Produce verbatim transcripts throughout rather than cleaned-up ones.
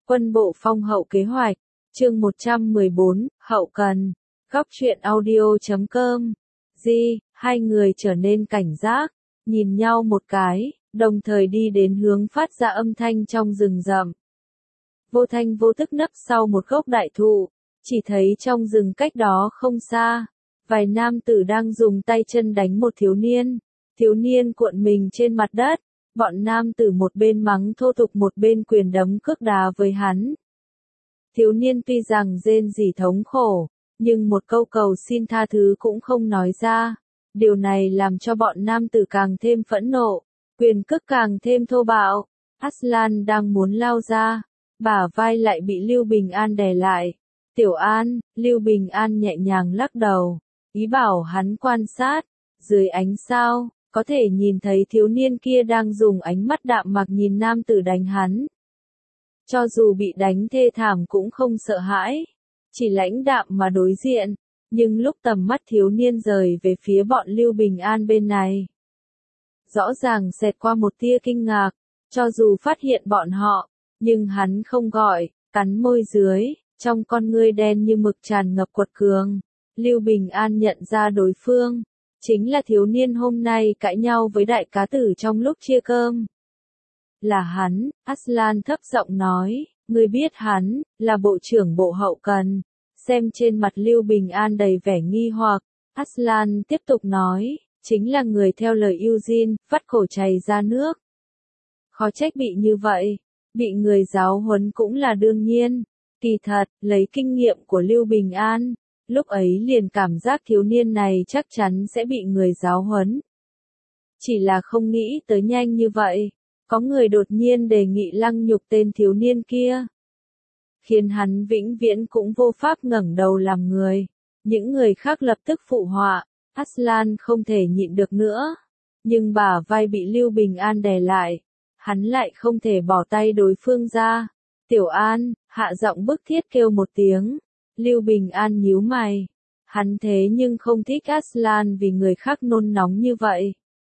Quân bộ phong hậu kế hoạch, chương một trăm mười bốn, hậu cần, góc truyện audio chấm com. Di, hai người trở nên cảnh giác, nhìn nhau một cái, đồng thời đi đến hướng phát ra âm thanh trong rừng rậm. Vô thanh vô tức nấp sau một gốc đại thụ, chỉ thấy trong rừng cách đó không xa, vài nam tử đang dùng tay chân đánh một thiếu niên. Thiếu niên cuộn mình trên mặt đất, bọn nam tử một bên mắng thô tục một bên quyền đấm cước đá với hắn. Thiếu niên tuy rằng rên rỉ thống khổ, nhưng một câu cầu xin tha thứ cũng không nói ra. Điều này làm cho bọn nam tử càng thêm phẫn nộ, quyền cước càng thêm thô bạo. Aslan đang muốn lao ra, bả vai lại bị Lưu Bình An đè lại. Tiểu An, Lưu Bình An nhẹ nhàng lắc đầu, ý bảo hắn quan sát. Dưới ánh sao, có thể nhìn thấy thiếu niên kia đang dùng ánh mắt đạm mạc nhìn nam tử đánh hắn. Cho dù bị đánh thê thảm cũng không sợ hãi, chỉ lãnh đạm mà đối diện, nhưng lúc tầm mắt thiếu niên rời về phía bọn Lưu Bình An bên này, rõ ràng xẹt qua một tia kinh ngạc, cho dù phát hiện bọn họ, nhưng hắn không gọi, cắn môi dưới, trong con ngươi đen như mực tràn ngập quật cường. Lưu Bình An nhận ra đối phương, chính là thiếu niên hôm nay cãi nhau với đại cá tử trong lúc chia cơm. Là hắn, Aslan thấp giọng nói, ngươi biết hắn, là bộ trưởng bộ hậu cần. Xem trên mặt Lưu Bình An đầy vẻ nghi hoặc, Aslan tiếp tục nói, chính là người theo lời Eugene, vắt khổ chảy ra nước. Khó trách bị như vậy, bị người giáo huấn cũng là đương nhiên. Kỳ thật, lấy kinh nghiệm của Lưu Bình An, lúc ấy liền cảm giác thiếu niên này chắc chắn sẽ bị người giáo huấn. Chỉ là không nghĩ tới nhanh như vậy, có người đột nhiên đề nghị lăng nhục tên thiếu niên kia, khiến hắn vĩnh viễn cũng vô pháp ngẩng đầu làm người. Những người khác lập tức phụ họa, Aslan không thể nhịn được nữa, nhưng bả vai bị Lưu Bình An đè lại, hắn lại không thể bỏ tay đối phương ra. Tiểu An, hạ giọng bức thiết kêu một tiếng. Lưu Bình An nhíu mày, hắn thế nhưng không thích Aslan vì người khác nôn nóng như vậy.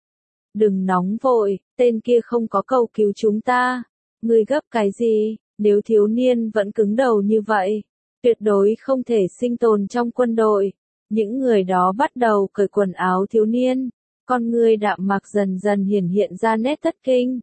Đừng nóng vội, tên kia không có cầu cứu chúng ta. Ngươi gấp cái gì? Nếu thiếu niên vẫn cứng đầu như vậy, tuyệt đối không thể sinh tồn trong quân đội. Những người đó bắt đầu cởi quần áo thiếu niên, con ngươi đạm mạc dần dần hiển hiện ra nét thất kinh.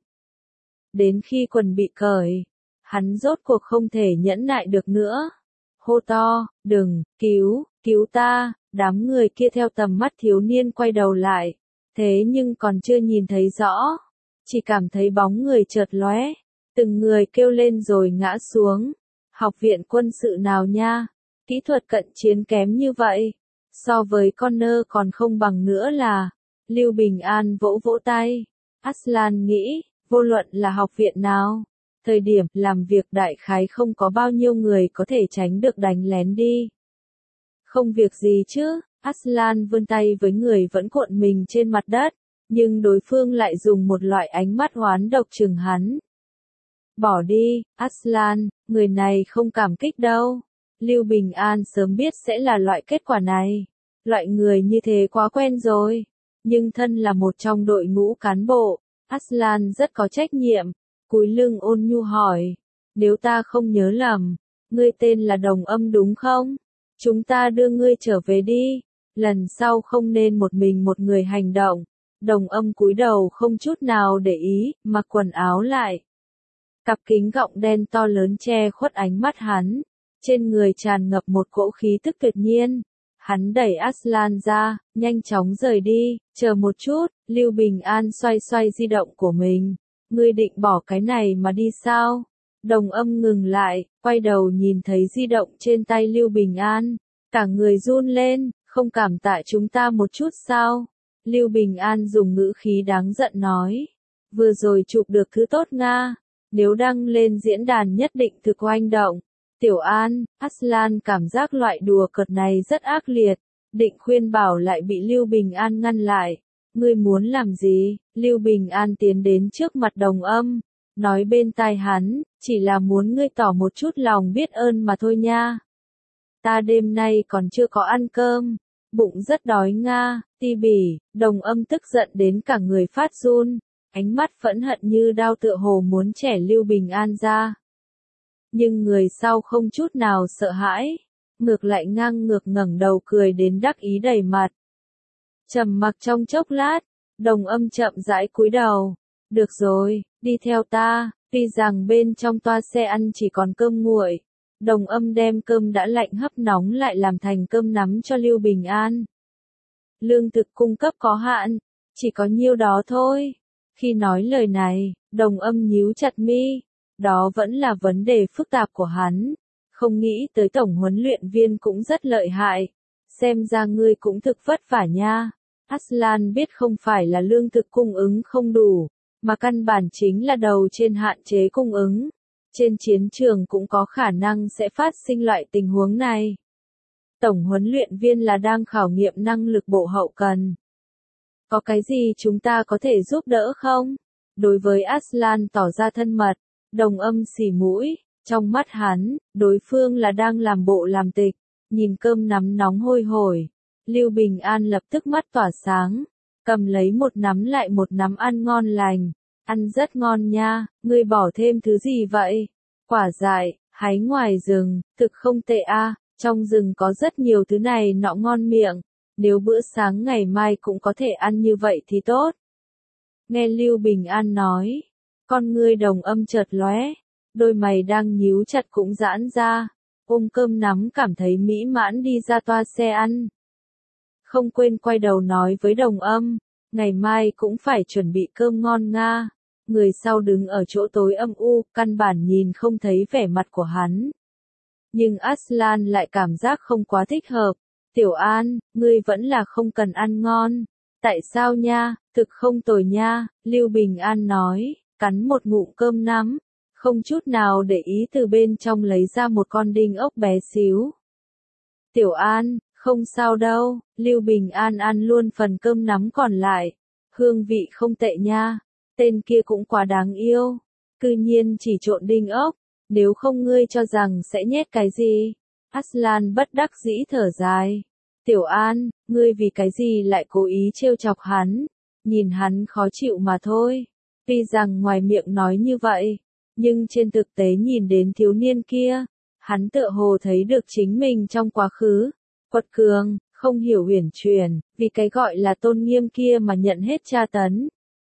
Đến khi quần bị cởi, hắn rốt cuộc không thể nhẫn nại được nữa. Hô to, đừng, cứu, cứu ta. Đám người kia theo tầm mắt thiếu niên quay đầu lại, thế nhưng còn chưa nhìn thấy rõ, chỉ cảm thấy bóng người chợt lóe, từng người kêu lên rồi ngã xuống. Học viện quân sự nào nha, kỹ thuật cận chiến kém như vậy, so với Connor còn không bằng nữa là. Lưu Bình An vỗ vỗ tay, Aslan nghĩ, vô luận là học viện nào, thời điểm làm việc đại khái không có bao nhiêu người có thể tránh được đánh lén đi. Không việc gì chứ, Aslan vươn tay với người vẫn cuộn mình trên mặt đất, nhưng đối phương lại dùng một loại ánh mắt oán độc trừng hắn. Bỏ đi, Aslan, người này không cảm kích đâu. Lưu Bình An sớm biết sẽ là loại kết quả này. Loại người như thế quá quen rồi. Nhưng thân là một trong đội ngũ cán bộ, Aslan rất có trách nhiệm. Cúi lưng ôn nhu hỏi, nếu ta không nhớ lầm, ngươi tên là Đồng Âm đúng không? Chúng ta đưa ngươi trở về đi, lần sau không nên một mình một người hành động. Đồng Âm cúi đầu không chút nào để ý, mặc quần áo lại. Cặp kính gọng đen to lớn che khuất ánh mắt hắn, trên người tràn ngập một cỗ khí tức tuyệt nhiên. Hắn đẩy Aslan ra, nhanh chóng rời đi. Chờ một chút, Lưu Bình An xoay xoay di động của mình. Ngươi định bỏ cái này mà đi sao? Đồng Âm ngừng lại, quay đầu nhìn thấy di động trên tay Lưu Bình An, cả người run lên, không cảm tạ chúng ta một chút sao? Lưu Bình An dùng ngữ khí đáng giận nói, vừa rồi chụp được thứ tốt Nga, nếu đăng lên diễn đàn nhất định thực oanh động. Tiểu An, Aslan cảm giác loại đùa cợt này rất ác liệt, định khuyên bảo lại bị Lưu Bình An ngăn lại. Ngươi muốn làm gì? Lưu Bình An tiến đến trước mặt Đồng Âm, nói bên tai hắn, chỉ là muốn ngươi tỏ một chút lòng biết ơn mà thôi nha. Ta đêm nay còn chưa có ăn cơm, bụng rất đói Nga. Ti bỉ, Đồng Âm tức giận đến cả người phát run, ánh mắt phẫn hận như đao tựa hồ muốn chẻ Lưu Bình An ra. Nhưng người sau không chút nào sợ hãi, ngược lại ngang ngược ngẩng đầu cười đến đắc ý đầy mặt. Trầm mặc trong chốc lát, Đồng Âm chậm rãi cúi đầu. Được rồi, đi theo ta. Tuy rằng bên trong toa xe ăn chỉ còn cơm nguội, Đồng Âm đem cơm đã lạnh hấp nóng lại làm thành cơm nắm cho Lưu Bình An. Lương thực cung cấp có hạn, chỉ có nhiêu đó thôi. Khi nói lời này, Đồng Âm nhíu chặt mi. Đó vẫn là vấn đề phức tạp của hắn. Không nghĩ tới tổng huấn luyện viên cũng rất lợi hại. Xem ra ngươi cũng thực vất vả nha. Aslan biết không phải là lương thực cung ứng không đủ, mà căn bản chính là đầu trên hạn chế cung ứng. Trên chiến trường cũng có khả năng sẽ phát sinh loại tình huống này. Tổng huấn luyện viên là đang khảo nghiệm năng lực bộ hậu cần. Có cái gì chúng ta có thể giúp đỡ không? Đối với Aslan tỏ ra thân mật, Đồng Âm xì mũi, trong mắt hắn, đối phương là đang làm bộ làm tịch, nhìn cơm nắm nóng hôi hổi. Lưu Bình An lập tức mắt tỏa sáng, cầm lấy một nắm lại một nắm ăn ngon lành. Ăn rất ngon nha, ngươi bỏ thêm thứ gì vậy? Quả dại, hái ngoài rừng, thực không tệ a, trong rừng có rất nhiều thứ này nọ ngon miệng, nếu bữa sáng ngày mai cũng có thể ăn như vậy thì tốt. Nghe Lưu Bình An nói, con ngươi Đồng Âm chợt lóe, đôi mày đang nhíu chặt cũng giãn ra, ôm cơm nắm cảm thấy mỹ mãn đi ra toa xe ăn. Không quên quay đầu nói với Đồng Âm, ngày mai cũng phải chuẩn bị cơm ngon nga. Người sau đứng ở chỗ tối âm u, căn bản nhìn không thấy vẻ mặt của hắn. Nhưng Aslan lại cảm giác không quá thích hợp. Tiểu An, ngươi vẫn là không cần ăn ngon. Tại sao nha, thực không tồi nha, Lưu Bình An nói, cắn một ngụm cơm nắm, không chút nào để ý từ bên trong lấy ra một con đinh ốc bé xíu. Tiểu An, không sao đâu, Lưu Bình An ăn luôn phần cơm nắm còn lại. Hương vị không tệ nha. Tên kia cũng quá đáng yêu, cư nhiên chỉ trộn đinh ốc, nếu không ngươi cho rằng sẽ nhét cái gì? Aslan bất đắc dĩ thở dài. Tiểu An, ngươi vì cái gì lại cố ý trêu chọc hắn? Nhìn hắn khó chịu mà thôi. Tuy rằng ngoài miệng nói như vậy, nhưng trên thực tế nhìn đến thiếu niên kia, hắn tựa hồ thấy được chính mình trong quá khứ. Quật cường, không hiểu uyển chuyển, vì cái gọi là tôn nghiêm kia mà nhận hết tra tấn.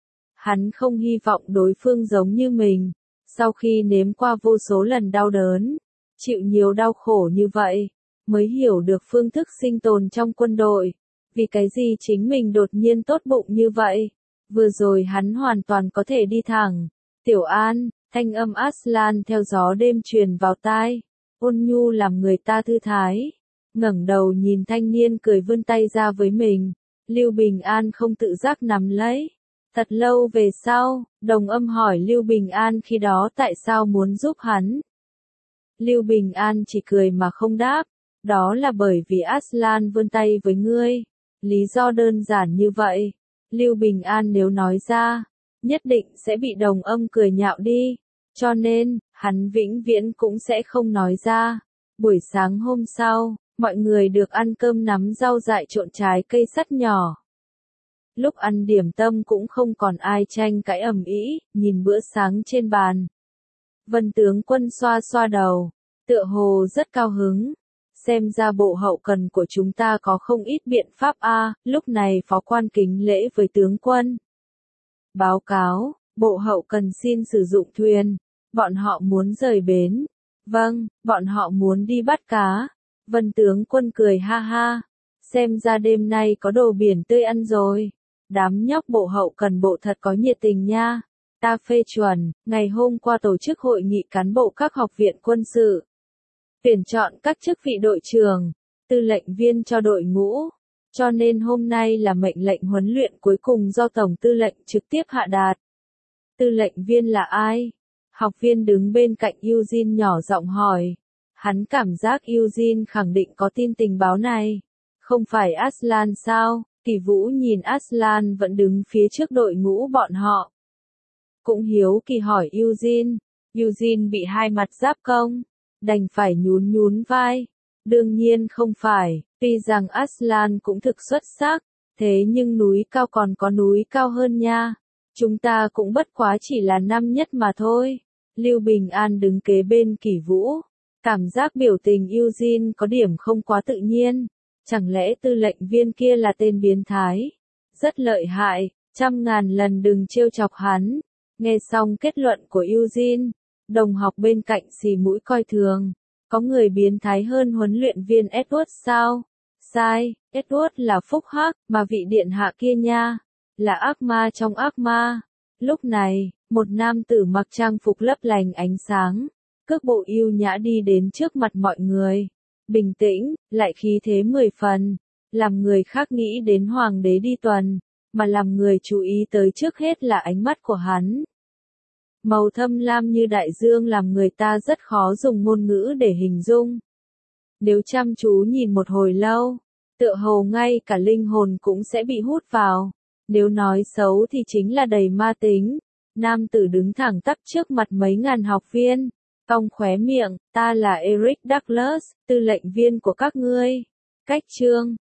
Hắn không hy vọng đối phương giống như mình, sau khi nếm qua vô số lần đau đớn, chịu nhiều đau khổ như vậy, mới hiểu được phương thức sinh tồn trong quân đội. Vì cái gì chính mình đột nhiên tốt bụng như vậy? Vừa rồi hắn hoàn toàn có thể đi thẳng. Tiểu An, thanh âm Aslan theo gió đêm truyền vào tai, ôn nhu làm người ta thư thái. Ngẩng đầu nhìn thanh niên cười vươn tay ra với mình, Lưu Bình An không tự giác nắm lấy. Thật lâu về sau, Đồng Âm hỏi Lưu Bình An khi đó tại sao muốn giúp hắn. Lưu Bình An chỉ cười mà không đáp, đó là bởi vì Aslan vươn tay với ngươi. Lý do đơn giản như vậy, Lưu Bình An nếu nói ra, nhất định sẽ bị Đồng Âm cười nhạo đi, cho nên, hắn vĩnh viễn cũng sẽ không nói ra. Buổi sáng hôm sau, mọi người được ăn cơm nắm rau dại trộn trái cây sắt nhỏ. Lúc ăn điểm tâm cũng không còn ai tranh cãi ầm ĩ, nhìn bữa sáng trên bàn. Vân tướng quân xoa xoa đầu, tựa hồ rất cao hứng. Xem ra bộ hậu cần của chúng ta có không ít biện pháp a. Lúc này phó quan kính lễ với tướng quân. Báo cáo, bộ hậu cần xin sử dụng thuyền. Bọn họ muốn rời bến. Vâng, bọn họ muốn đi bắt cá. Vân tướng quân cười ha ha. Xem ra đêm nay có đồ biển tươi ăn rồi. Đám nhóc bộ hậu cần bộ thật có nhiệt tình nha. Ta phê chuẩn, ngày hôm qua tổ chức hội nghị cán bộ các học viện quân sự. Tuyển chọn các chức vị đội trưởng, tư lệnh viên cho đội ngũ. Cho nên hôm nay là mệnh lệnh huấn luyện cuối cùng do Tổng tư lệnh trực tiếp hạ đạt. Tư lệnh viên là ai? Học viên đứng bên cạnh Eugene nhỏ giọng hỏi. Hắn cảm giác Eugene khẳng định có tin tình báo này. Không phải Aslan sao? Kỳ Vũ nhìn Aslan vẫn đứng phía trước đội ngũ bọn họ. Cũng hiếu kỳ hỏi Eugene. Eugene bị hai mặt giáp công. Đành phải nhún nhún vai. Đương nhiên không phải, tuy rằng Aslan cũng thực xuất sắc, thế nhưng núi cao còn có núi cao hơn nha. Chúng ta cũng bất quá chỉ là năm nhất mà thôi. Lưu Bình An đứng kế bên Kỷ Vũ. Cảm giác biểu tình Eugene có điểm không quá tự nhiên. Chẳng lẽ tư lệnh viên kia là tên biến thái? Rất lợi hại, trăm ngàn lần đừng trêu chọc hắn. Nghe xong kết luận của Eugene, đồng học bên cạnh xì mũi coi thường. Có người biến thái hơn huấn luyện viên Edward sao? Sai, Edward là phúc hắc, mà vị điện hạ kia nha, là ác ma trong ác ma. Lúc này, một nam tử mặc trang phục lấp lánh ánh sáng, cước bộ yêu nhã đi đến trước mặt mọi người. Bình tĩnh, lại khí thế mười phần, làm người khác nghĩ đến hoàng đế đi tuần, mà làm người chú ý tới trước hết là ánh mắt của hắn. Màu thâm lam như đại dương làm người ta rất khó dùng ngôn ngữ để hình dung. Nếu chăm chú nhìn một hồi lâu, tựa hồ ngay cả linh hồn cũng sẽ bị hút vào. Nếu nói xấu thì chính là đầy ma tính. Nam tử đứng thẳng tắp trước mặt mấy ngàn học viên, cong khóe miệng, ta là Eric Douglas, tư lệnh viên của các ngươi. Cách chương